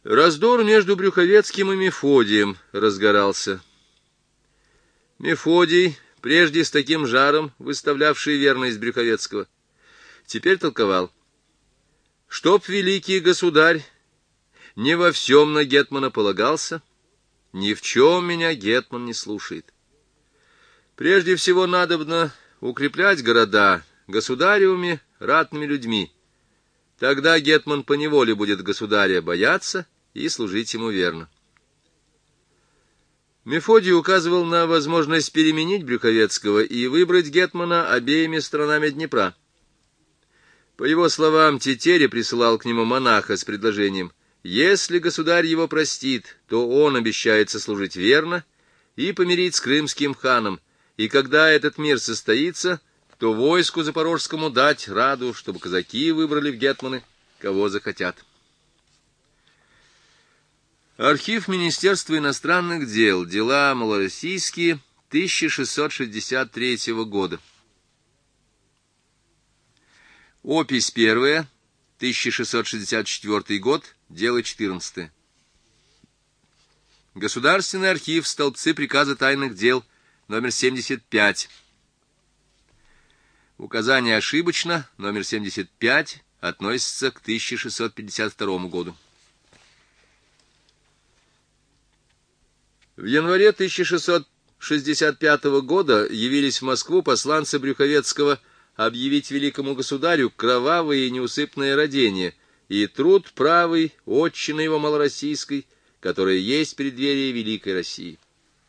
Раздор между Брюховецким и Мефодием разгорался. Мефодий, прежде с таким жаром выставлявший верность Брюховецкого, теперь толковал: чтоб великий государь не во всем на гетмана полагался, ни в чем меня гетман не слушает. Прежде всего надобно укреплять города государевыми ратными людьми. Тогда гетман поневоле будет государя бояться и служить ему верно. Мефодий указывал на возможность переменить Брюховецкого и выбрать гетмана обеими сторонами Днепра. По его словам, Тетеря присылал к нему монаха с предложением: если государь его простит, то он обещается служить верно и помирить с крымским ханом, и когда этот мир состоится, то войску запорожскому дать раду, чтобы казаки выбрали в гетманы, кого захотят. Архив Министерства иностранных дел. Дела малороссийские, 1663 года. Опись 1, 1664 год, дело 14. Государственный архив, столбцы приказа тайных дел, номер 75. Указание ошибочно, номер 75, относится к 1652 году. В январе 1665 года явились в Москву посланцы Брюховецкого объявить великому государю кровавое и неусыпное родение и труд правый отчины его малороссийской, которая есть преддверие великой России.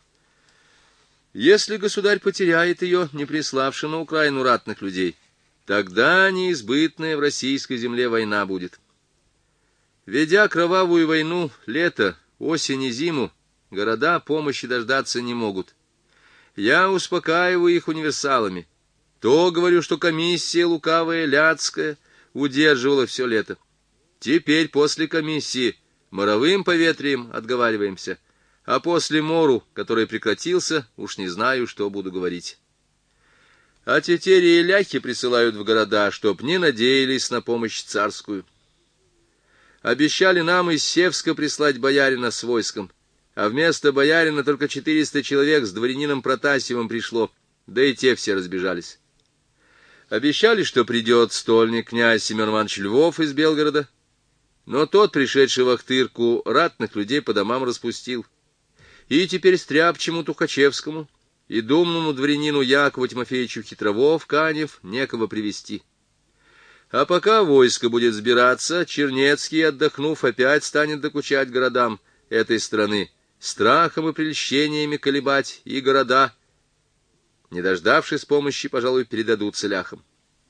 Если государь потеряет ее, не приславши на Украину ратных людей, тогда неизбытная в российской земле война будет. Ведя кровавую войну лето, осень и зиму, города помощи дождаться не могут. Я успокаиваю их универсалами. То говорю, что комиссия лукавая, ляцкая, удерживала все лето. Теперь после комиссии моровым поветрием отговариваемся, а после мору, который прекратился, уж не знаю, что буду говорить. А тетери и ляхи присылают в города, чтоб не надеялись на помощь царскую. Обещали нам из Севска прислать боярина с войском, а вместо боярина только 400 человек с дворянином Протасьевым пришло, да и те все разбежались. Обещали, что придет стольник князь Семен Иванович Львов из Белгорода, но тот, пришедший в Ахтырку, ратных людей по домам распустил. И теперь стряпчему Тухачевскому и думному дворянину Якову Тимофеевичу Хитрово-Канев некого привести. А пока войско будет сбираться, Чернецкий, отдохнув, опять станет докучать городам этой страны, страхом и прельщениями колебать, и города, не дождавшись помощи, пожалуй, передадутся ляхам.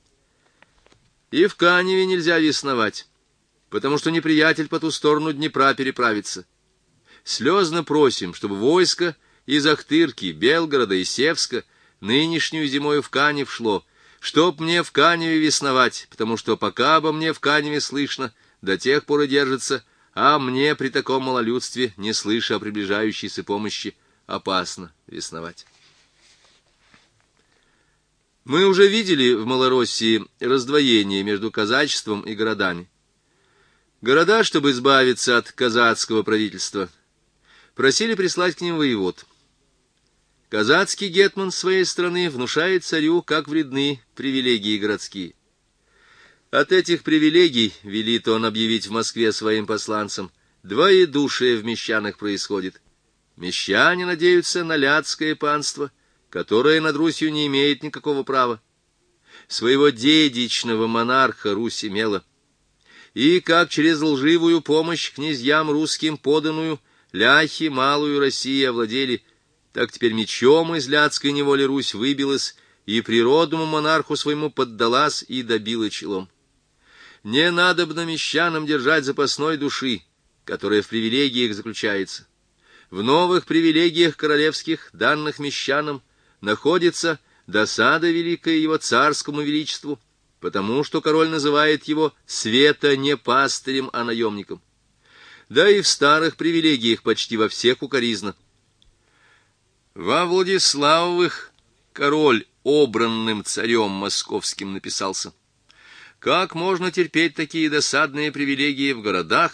И в Каневе нельзя весновать, потому что неприятель по ту сторону Днепра переправится. Слезно просим, чтобы войско из Ахтырки, Белгорода и Севска нынешнюю зимою в Канев шло, чтоб мне в Каневе весновать, потому что пока обо мне в Каневе слышно, до тех пор и держится, а мне при таком малолюдстве, не слыша о приближающейся помощи, опасно весновать. Мы уже видели в Малороссии раздвоение между казачеством и городами. Города, чтобы избавиться от казацкого правительства, просили прислать к ним воевод. Казацкий гетман с своей стороны внушает царю, как вредны привилегии городские. От этих привилегий, велит он объявить в Москве своим посланцам, двоедушие в мещанах происходит. Мещане надеются на ляцкое панство, которое над Русью не имеет никакого права. Своего дедичного монарха Русь имела. И как через лживую помощь князьям русским поданную ляхи малую Россию овладели, так теперь мечом из ляцкой неволи Русь выбилась и природному монарху своему поддалась и добила челом. Не надобно мещанам держать запасной души, которая в привилегиях заключается. В новых привилегиях королевских, данных мещанам, находится досада великая его царскому величеству, потому что король называет его света не пастырем, а наемником. Да и в старых привилегиях почти во всех укоризна. Во Владиславовых король обранным царем московским написался. Как можно терпеть такие досадные привилегии в городах,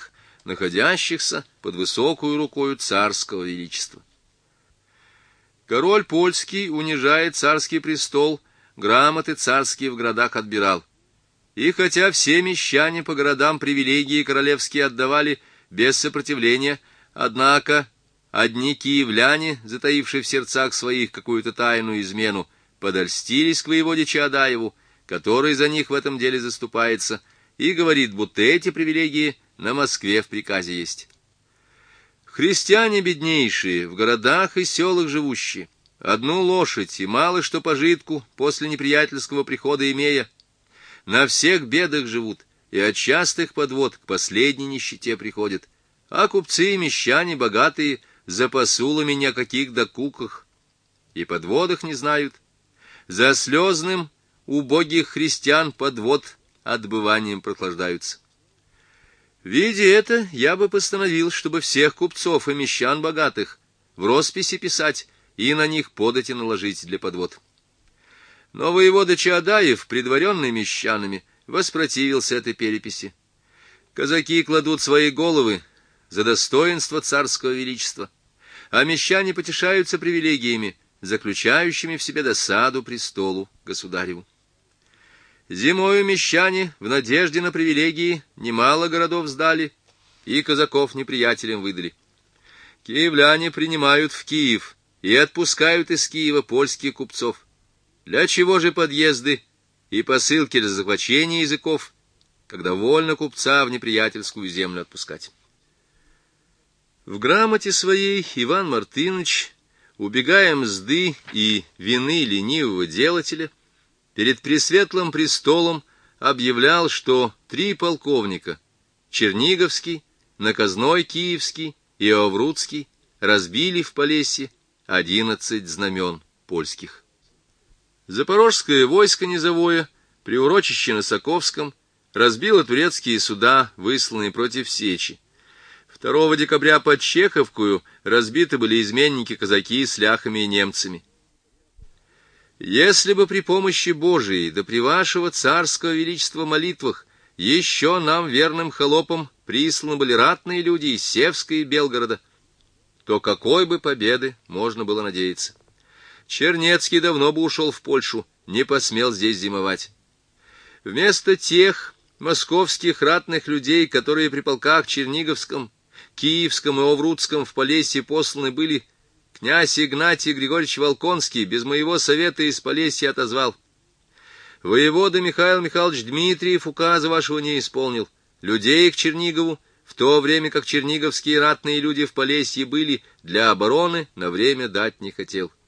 находящихся под высокую рукою царского величества. Король польский, унижая царский престол, грамоты царские в городах отбирал. И хотя все мещане по городам привилегии королевские отдавали без сопротивления, однако одни киевляне, затаившие в сердцах своих какую-то тайную измену, подольстились к воеводе Чаадаеву, который за них в этом деле заступается, и говорит, будто эти привилегии на Москве в приказе есть. Христиане беднейшие, в городах и селах живущие, одну лошадь и мало что пожитку после неприятельского прихода имея, на всех бедах живут, и от частых подвод к последней нищете приходят, а купцы и мещане богатые за посулами ни о каких докуках и подводах не знают, за слезным убогих христиан подвод отбыванием прохлаждаются. Видя это, я бы постановил, чтобы всех купцов и мещан богатых в росписи писать и на них подати наложить для подвод. Но воевода Чаадаев, предваренный мещанами, воспротивился этой переписи. Казаки кладут свои головы за достоинство царского величества, а мещане потешаются привилегиями, заключающими в себе досаду престолу государеву. Зимою мещане в надежде на привилегии немало городов сдали и казаков неприятелям выдали. Киевляне принимают в Киев и отпускают из Киева польских купцов. Для чего же подъезды и посылки для захвачения языков, когда вольно купца в неприятельскую землю отпускать? В грамоте своей Иван Мартынович, убегая мзды и вины ленивого делателя, перед пресветлым престолом объявлял, что 3 полковника — Черниговский, Наказной Киевский и Оврудский — разбили в Полесье 11 знамен польских. Запорожское войско низовое при урочище на Саковском разбило турецкие суда, высланные против Сечи. 2 декабря под Чеховкою разбиты были изменники-казаки с ляхами и немцами. Если бы при помощи Божией, да при вашего царского величества молитвах, еще нам, верным холопам, присланы были ратные люди из Севска и Белгорода, то какой бы победы можно было надеяться? Чернецкий давно бы ушел в Польшу, не посмел здесь зимовать. Вместо тех московских ратных людей, которые при полках Черниговском, Киевском и Оврудском в Полесье посланы были, князь Игнатий Григорьевич Волконский без моего совета из Полесья отозвал. Воевода Михаил Михайлович Дмитриев указа вашего не исполнил. Людей к Чернигову, в то время как черниговские ратные люди в Полесье были, для обороны на время дать не хотел.